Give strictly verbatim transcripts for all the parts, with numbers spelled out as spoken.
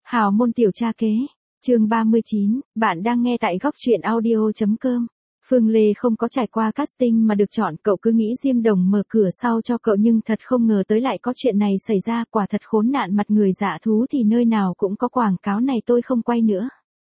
Hào môn tiểu cha kế, chương ba mươi chín, bạn đang nghe tại góc truyện audio.com. Phương Lê không có trải qua casting mà được chọn, cậu cứ nghĩ Diêm Đồng mở cửa sau cho cậu nhưng thật không ngờ tới lại có chuyện này xảy ra, quả thật khốn nạn mặt người dạ thú thì nơi nào cũng có quảng cáo này, tôi không quay nữa.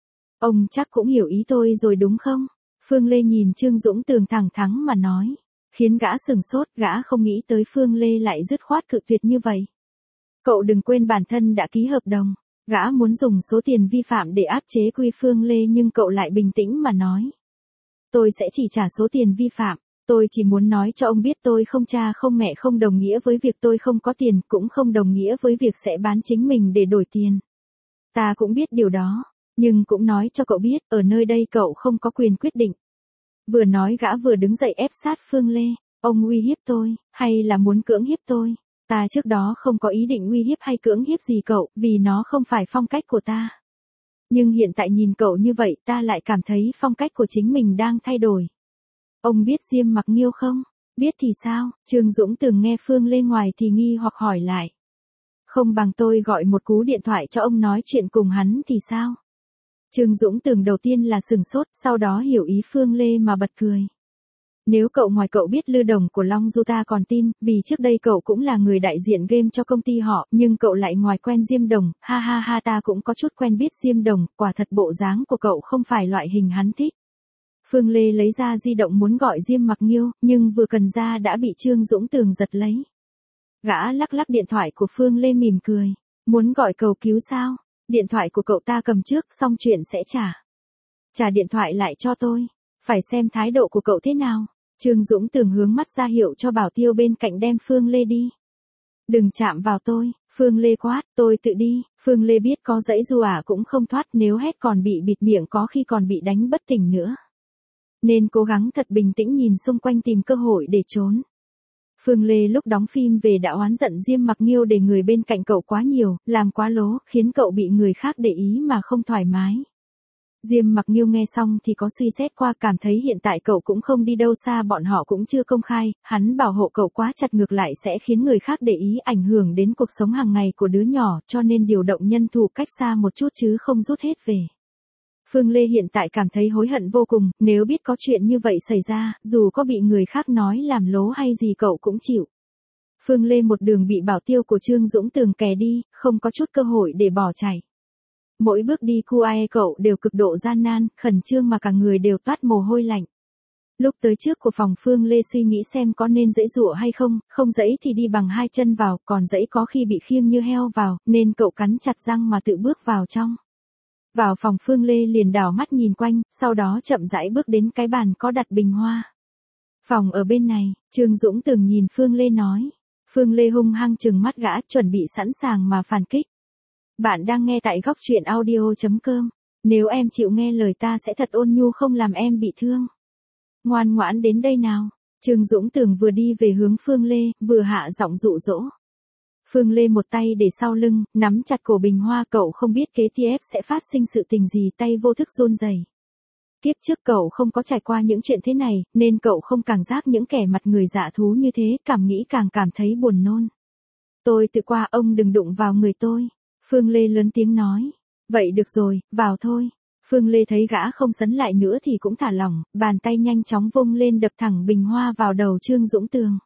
Ông chắc cũng hiểu ý tôi rồi đúng không? Phương Lê nhìn Trương Dũng Tường thẳng thắn mà nói, khiến gã sừng sốt, gã không nghĩ tới Phương Lê lại dứt khoát cự tuyệt như vậy. Cậu đừng quên bản thân đã ký hợp đồng. Gã muốn dùng số tiền vi phạm để áp chế Quy Phương Lê nhưng cậu lại bình tĩnh mà nói. Tôi sẽ chỉ trả số tiền vi phạm, tôi chỉ muốn nói cho ông biết tôi không cha không mẹ, không đồng nghĩa với việc tôi không có tiền, cũng không đồng nghĩa với việc sẽ bán chính mình để đổi tiền. Ta cũng biết điều đó, nhưng cũng nói cho cậu biết, ở nơi đây cậu không có quyền quyết định. Vừa nói gã vừa đứng dậy ép sát Phương Lê, ông uy hiếp tôi, hay là muốn cưỡng hiếp tôi? Ta trước đó không có ý định uy hiếp hay cưỡng hiếp gì cậu, vì nó không phải phong cách của ta. Nhưng hiện tại nhìn cậu như vậy, ta lại cảm thấy phong cách của chính mình đang thay đổi. Ông biết Diêm Mặc Nghiêu không? Biết thì sao? Trương Dũng Tường nghe Phương Lê ngoài thì nghi hoặc hỏi lại. Không bằng tôi gọi một cú điện thoại cho ông nói chuyện cùng hắn thì sao? Trương Dũng Tường đầu tiên là sừng sốt, sau đó hiểu ý Phương Lê mà bật cười. Nếu cậu ngoài cậu biết Lư Đồng của Long Du ta còn tin, vì trước đây cậu cũng là người đại diện game cho công ty họ, nhưng cậu lại ngoài quen Diêm Đồng, ha ha ha, ta cũng có chút quen biết Diêm Đồng, quả thật bộ dáng của cậu không phải loại hình hắn thích. Phương Lê lấy ra di động muốn gọi Diêm Mặc Nghiêu, nhưng vừa cần ra đã bị Trương Dũng Tường giật lấy. Gã lắc lắc điện thoại của Phương Lê mỉm cười, muốn gọi cầu cứu sao? Điện thoại của cậu ta cầm trước, xong chuyện sẽ trả. Trả điện thoại lại cho tôi, phải xem thái độ của cậu thế nào. Trương Dũng Tường hướng mắt ra hiệu cho bảo tiêu bên cạnh đem Phương Lê đi. Đừng chạm vào tôi, Phương Lê quát, tôi tự đi. Phương Lê biết có dãy dù ả cũng không thoát, nếu hét còn bị bịt miệng có khi còn bị đánh bất tỉnh nữa. Nên cố gắng thật bình tĩnh nhìn xung quanh tìm cơ hội để trốn. Phương Lê lúc đóng phim về đã oán giận Diêm Mặc Nghiêu để người bên cạnh cậu quá nhiều, làm quá lố, khiến cậu bị người khác để ý mà không thoải mái. Diêm Mặc Nghiêu nghe xong thì có suy xét qua, cảm thấy hiện tại cậu cũng không đi đâu xa, bọn họ cũng chưa công khai, hắn bảo hộ cậu quá chặt ngược lại sẽ khiến người khác để ý, ảnh hưởng đến cuộc sống hàng ngày của đứa nhỏ, cho nên điều động nhân thủ cách xa một chút chứ không rút hết về. Phương Lê hiện tại cảm thấy hối hận vô cùng, nếu biết có chuyện như vậy xảy ra, dù có bị người khác nói làm lố hay gì cậu cũng chịu. Phương Lê một đường bị bảo tiêu của Trương Dũng Tường kè đi, không có chút cơ hội để bỏ chạy. Mỗi bước đi cu ai cậu đều cực độ gian nan, khẩn trương mà cả người đều toát mồ hôi lạnh. Lúc tới trước của phòng Phương Lê suy nghĩ xem có nên giãy giụa hay không, không giãy thì đi bằng hai chân vào, còn giãy có khi bị khiêng như heo vào, nên cậu cắn chặt răng mà tự bước vào trong. Vào phòng Phương Lê liền đảo mắt nhìn quanh, sau đó chậm rãi bước đến cái bàn có đặt bình hoa. Phòng ở bên này, Trương Dũng Tường nhìn Phương Lê nói. Phương Lê hung hăng trừng mắt gã, chuẩn bị sẵn sàng mà phản kích. Bạn đang nghe tại góc truyện audio.com. Nếu em chịu nghe lời ta sẽ thật ôn nhu không làm em bị thương. Ngoan ngoãn đến đây nào. Trương Dũng Tường vừa đi về hướng Phương Lê, vừa hạ giọng dụ dỗ. Phương Lê một tay để sau lưng, nắm chặt cổ bình hoa, cậu không biết kế tiếp sẽ phát sinh sự tình gì, tay vô thức run rẩy. Tiếp trước cậu không có trải qua những chuyện thế này, nên cậu không cảm giác những kẻ mặt người dạ thú như thế, càng nghĩ càng cảm thấy buồn nôn. Tôi tự qua, ông đừng đụng vào người tôi. Phương Lê lớn tiếng nói. Vậy được rồi, vào thôi. Phương Lê thấy gã không sấn lại nữa thì cũng thả lỏng, bàn tay nhanh chóng vung lên đập thẳng bình hoa vào đầu Trương Dũng Tường.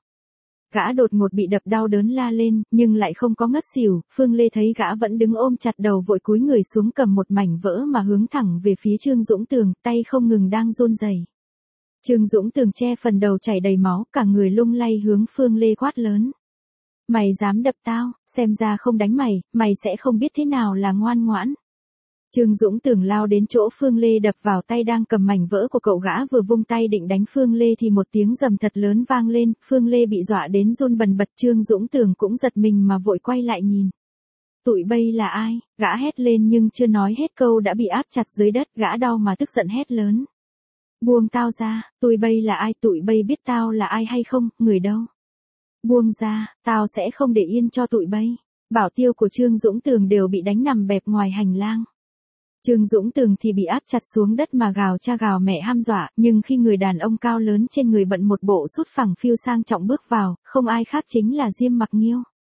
Gã đột ngột bị đập đau đớn la lên, nhưng lại không có ngất xỉu. Phương Lê thấy gã vẫn đứng ôm chặt đầu vội cúi người xuống cầm một mảnh vỡ mà hướng thẳng về phía Trương Dũng Tường, tay không ngừng đang run rẩy. Trương Dũng Tường che phần đầu chảy đầy máu, cả người lung lay hướng Phương Lê quát lớn. Mày dám đập tao, xem ra không đánh mày, mày sẽ không biết thế nào là ngoan ngoãn. Trương Dũng Tường lao đến chỗ Phương Lê đập vào tay đang cầm mảnh vỡ của cậu, gã vừa vung tay định đánh Phương Lê thì một tiếng rầm thật lớn vang lên, Phương Lê bị dọa đến run bần bật, Trương Dũng Tường cũng giật mình mà vội quay lại nhìn. Tụi bây là ai? Gã hét lên nhưng chưa nói hết câu đã bị áp chặt dưới đất, gã đau mà tức giận hét lớn. Buông tao ra, tụi bây là ai? Tụi bây biết tao là ai hay không? Người đâu? Buông ra, tao sẽ không để yên cho tụi bây. Bảo tiêu của Trương Dũng Tường đều bị đánh nằm bẹp ngoài hành lang. Trương Dũng Tường thì bị áp chặt xuống đất mà gào cha gào mẹ hăm dọa, nhưng khi người đàn ông cao lớn trên người bận một bộ sút phẳng phiu sang trọng bước vào, không ai khác chính là Diêm Mặc Nghiêu.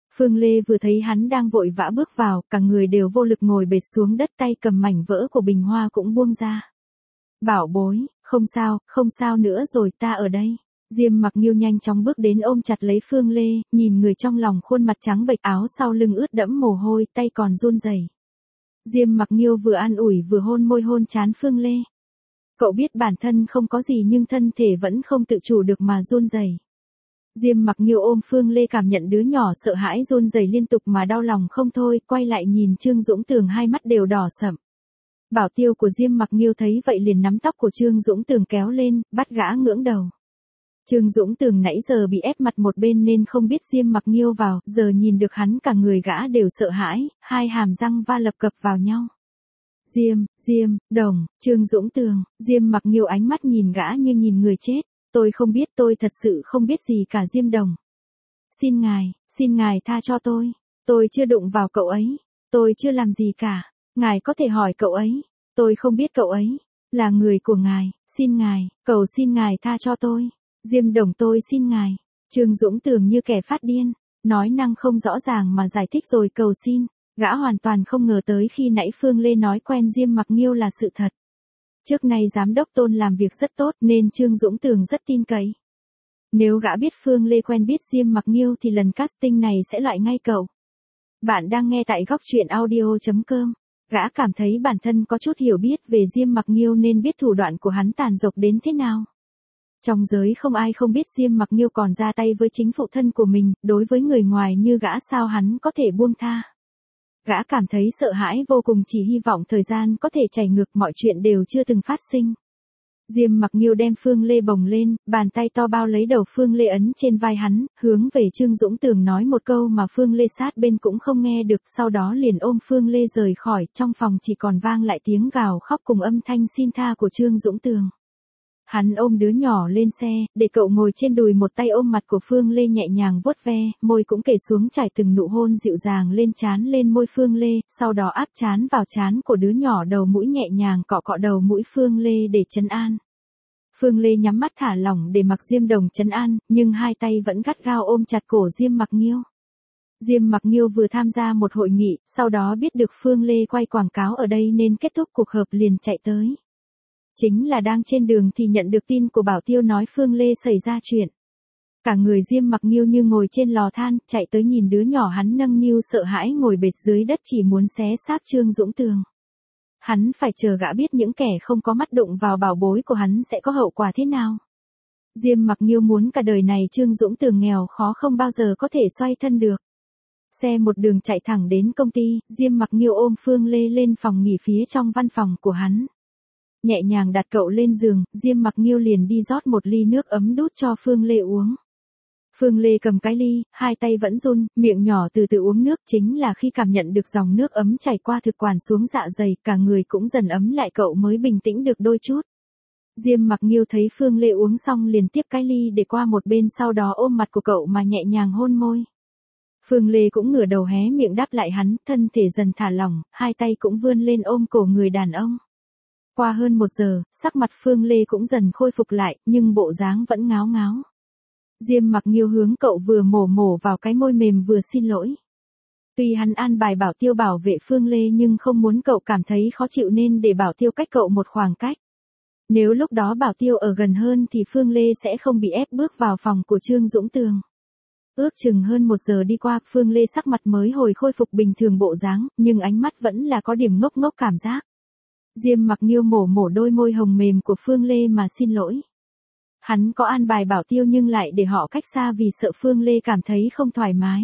Phương Lê vừa thấy hắn đang vội vã bước vào, cả người đều vô lực ngồi bệt xuống đất, tay cầm mảnh vỡ của bình hoa cũng buông ra. Bảo bối, không sao, không sao nữa rồi, ta ở đây. Diêm Mặc Nghiêu nhanh chóng bước đến ôm chặt lấy Phương Lê, nhìn người trong lòng, khuôn mặt trắng bệch, áo sau lưng ướt đẫm mồ hôi, tay còn run rẩy. Diêm Mặc Nghiêu vừa an ủi vừa hôn môi hôn trán Phương Lê. Cậu biết bản thân không có gì nhưng thân thể vẫn không tự chủ được mà run rẩy. Diêm Mặc Nghiêu ôm Phương Lê, cảm nhận đứa nhỏ sợ hãi run rẩy liên tục mà đau lòng không thôi, quay lại nhìn Trương Dũng Tường, hai mắt đều đỏ sậm. Bảo tiêu của Diêm Mặc Nghiêu thấy vậy liền nắm tóc của Trương Dũng Tường kéo lên, bắt gã ngưỡng đầu. Trương Dũng Tường nãy giờ bị ép mặt một bên nên không biết Diêm Mặc Nghiêu vào, giờ nhìn được hắn cả người gã đều sợ hãi, hai hàm răng va lập cập vào nhau. Diêm, Diêm, Đồng, Trương Dũng Tường, Diêm Mặc Nghiêu ánh mắt nhìn gã như nhìn người chết. Tôi không biết, tôi thật sự không biết gì cả Diêm Đồng. Xin ngài, xin ngài tha cho tôi. Tôi chưa đụng vào cậu ấy. Tôi chưa làm gì cả. Ngài có thể hỏi cậu ấy. Tôi không biết cậu ấy. Là người của ngài. Xin ngài, cầu xin ngài tha cho tôi. Diêm Đồng, tôi xin ngài. Trương Dũng Tường như kẻ phát điên. Nói năng không rõ ràng mà giải thích rồi cầu xin. Gã hoàn toàn không ngờ tới khi nãy Phương Lê nói quen Diêm Mặc Nghiêu là sự thật. Trước nay giám đốc Tôn làm việc rất tốt nên Trương Dũng Tường rất tin cậy. Nếu gã biết Phương Lê quen biết Diêm Mặc Nghiêu thì lần casting này sẽ loại ngay cậu. Bạn đang nghe tại góc truyện audio chấm com. Gã cảm thấy bản thân có chút hiểu biết về Diêm Mặc Nghiêu nên biết thủ đoạn của hắn tàn độc đến thế nào. Trong giới không ai không biết Diêm Mặc Nghiêu còn ra tay với chính phụ thân của mình, đối với người ngoài như gã sao hắn có thể buông tha. Gã cảm thấy sợ hãi vô cùng, chỉ hy vọng thời gian có thể chảy ngược, mọi chuyện đều chưa từng phát sinh. Diêm Mặc Nghiêu đem Phương Lê bồng lên, bàn tay to bao lấy đầu Phương Lê ấn trên vai hắn, hướng về Trương Dũng Tường nói một câu mà Phương Lê sát bên cũng không nghe được, sau đó liền ôm Phương Lê rời khỏi, trong phòng chỉ còn vang lại tiếng gào khóc cùng âm thanh xin tha của Trương Dũng Tường. Hắn ôm đứa nhỏ lên xe, để cậu ngồi trên đùi, một tay ôm mặt của Phương Lê nhẹ nhàng vuốt ve, môi cũng kề xuống trải từng nụ hôn dịu dàng lên trán lên môi Phương Lê, sau đó áp trán vào trán của đứa nhỏ, đầu mũi nhẹ nhàng cọ cọ đầu mũi Phương Lê để trấn an. Phương Lê nhắm mắt thả lỏng để mặc Diêm Đồng trấn an, nhưng hai tay vẫn gắt gao ôm chặt cổ Diêm Mặc Nghiêu. Diêm Mặc Nghiêu vừa tham gia một hội nghị, sau đó biết được Phương Lê quay quảng cáo ở đây nên kết thúc cuộc họp liền chạy tới. Chính là đang trên đường thì nhận được tin của bảo tiêu nói Phương Lê xảy ra chuyện. Cả người Diêm Mặc Nghiêu như ngồi trên lò than, chạy tới nhìn đứa nhỏ hắn nâng niu sợ hãi ngồi bệt dưới đất chỉ muốn xé xác Trương Dũng Tường. Hắn phải chờ gã biết những kẻ không có mắt đụng vào bảo bối của hắn sẽ có hậu quả thế nào. Diêm Mặc Nghiêu muốn cả đời này Trương Dũng Tường nghèo khó không bao giờ có thể xoay thân được. Xe một đường chạy thẳng đến công ty, Diêm Mặc Nghiêu ôm Phương Lê lên phòng nghỉ phía trong văn phòng của hắn. Nhẹ nhàng đặt cậu lên giường, Diêm Mặc Nghiêu liền đi rót một ly nước ấm đút cho Phương Lê uống. Phương Lê cầm cái ly, hai tay vẫn run, miệng nhỏ từ từ uống nước, chính là khi cảm nhận được dòng nước ấm chảy qua thực quản xuống dạ dày, cả người cũng dần ấm lại, cậu mới bình tĩnh được đôi chút. Diêm Mặc Nghiêu thấy Phương Lê uống xong liền tiếp cái ly để qua một bên, sau đó ôm mặt của cậu mà nhẹ nhàng hôn môi. Phương Lê cũng ngửa đầu hé miệng đáp lại hắn, thân thể dần thả lỏng, hai tay cũng vươn lên ôm cổ người đàn ông. Qua hơn một giờ, sắc mặt Phương Lê cũng dần khôi phục lại, nhưng bộ dáng vẫn ngáo ngáo. Diêm Mặc Nghiêu hướng cậu vừa mổ mổ vào cái môi mềm vừa xin lỗi. Tuy hắn an bài bảo tiêu bảo vệ Phương Lê nhưng không muốn cậu cảm thấy khó chịu nên để bảo tiêu cách cậu một khoảng cách. Nếu lúc đó bảo tiêu ở gần hơn thì Phương Lê sẽ không bị ép bước vào phòng của Trương Dũng Tường. Ước chừng hơn một giờ đi qua, Phương Lê sắc mặt mới hồi khôi phục bình thường bộ dáng, nhưng ánh mắt vẫn là có điểm ngốc ngốc cảm giác. Diêm Mặc Nghiêu mổ mổ đôi môi hồng mềm của Phương Lê mà xin lỗi. Hắn có an bài bảo tiêu nhưng lại để họ cách xa vì sợ Phương Lê cảm thấy không thoải mái.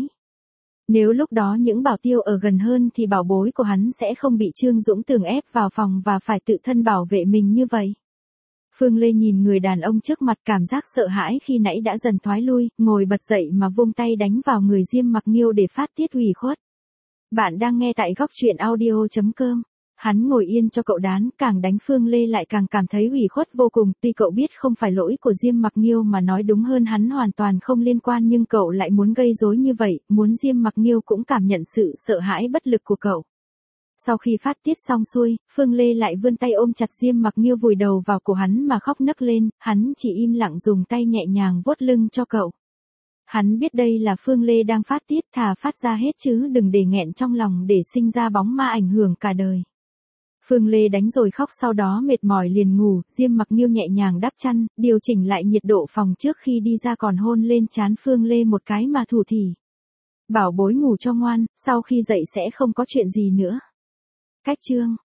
Nếu lúc đó những bảo tiêu ở gần hơn thì bảo bối của hắn sẽ không bị Trương Dũng Tường ép vào phòng và phải tự thân bảo vệ mình như vậy. Phương Lê nhìn người đàn ông trước mặt, cảm giác sợ hãi khi nãy đã dần thoái lui, ngồi bật dậy mà vung tay đánh vào người Diêm Mặc Nghiêu để phát tiết ủy khuất. Bạn đang nghe tại góc truyện audio chấm com. Hắn ngồi yên cho cậu đán, càng đánh Phương Lê lại càng cảm thấy ủy khuất vô cùng, tuy cậu biết không phải lỗi của Diêm Mặc Nghiêu mà nói đúng hơn hắn hoàn toàn không liên quan, nhưng cậu lại muốn gây rối như vậy, muốn Diêm Mặc Nghiêu cũng cảm nhận sự sợ hãi bất lực của cậu. Sau khi phát tiết xong xuôi, Phương Lê lại vươn tay ôm chặt Diêm Mặc Nghiêu vùi đầu vào cổ hắn mà khóc nấc lên, hắn chỉ im lặng dùng tay nhẹ nhàng vuốt lưng cho cậu. Hắn biết đây là Phương Lê đang phát tiết, thà phát ra hết chứ đừng để nghẹn trong lòng để sinh ra bóng ma ảnh hưởng cả đời. Phương Lê đánh rồi khóc, sau đó mệt mỏi liền ngủ. Diêm Mặc Nghiêu nhẹ nhàng đắp chăn, điều chỉnh lại nhiệt độ phòng trước khi đi ra, còn hôn lên trán Phương Lê một cái mà thủ thỉ. Bảo bối ngủ cho ngoan, sau khi dậy sẽ không có chuyện gì nữa. Cách chương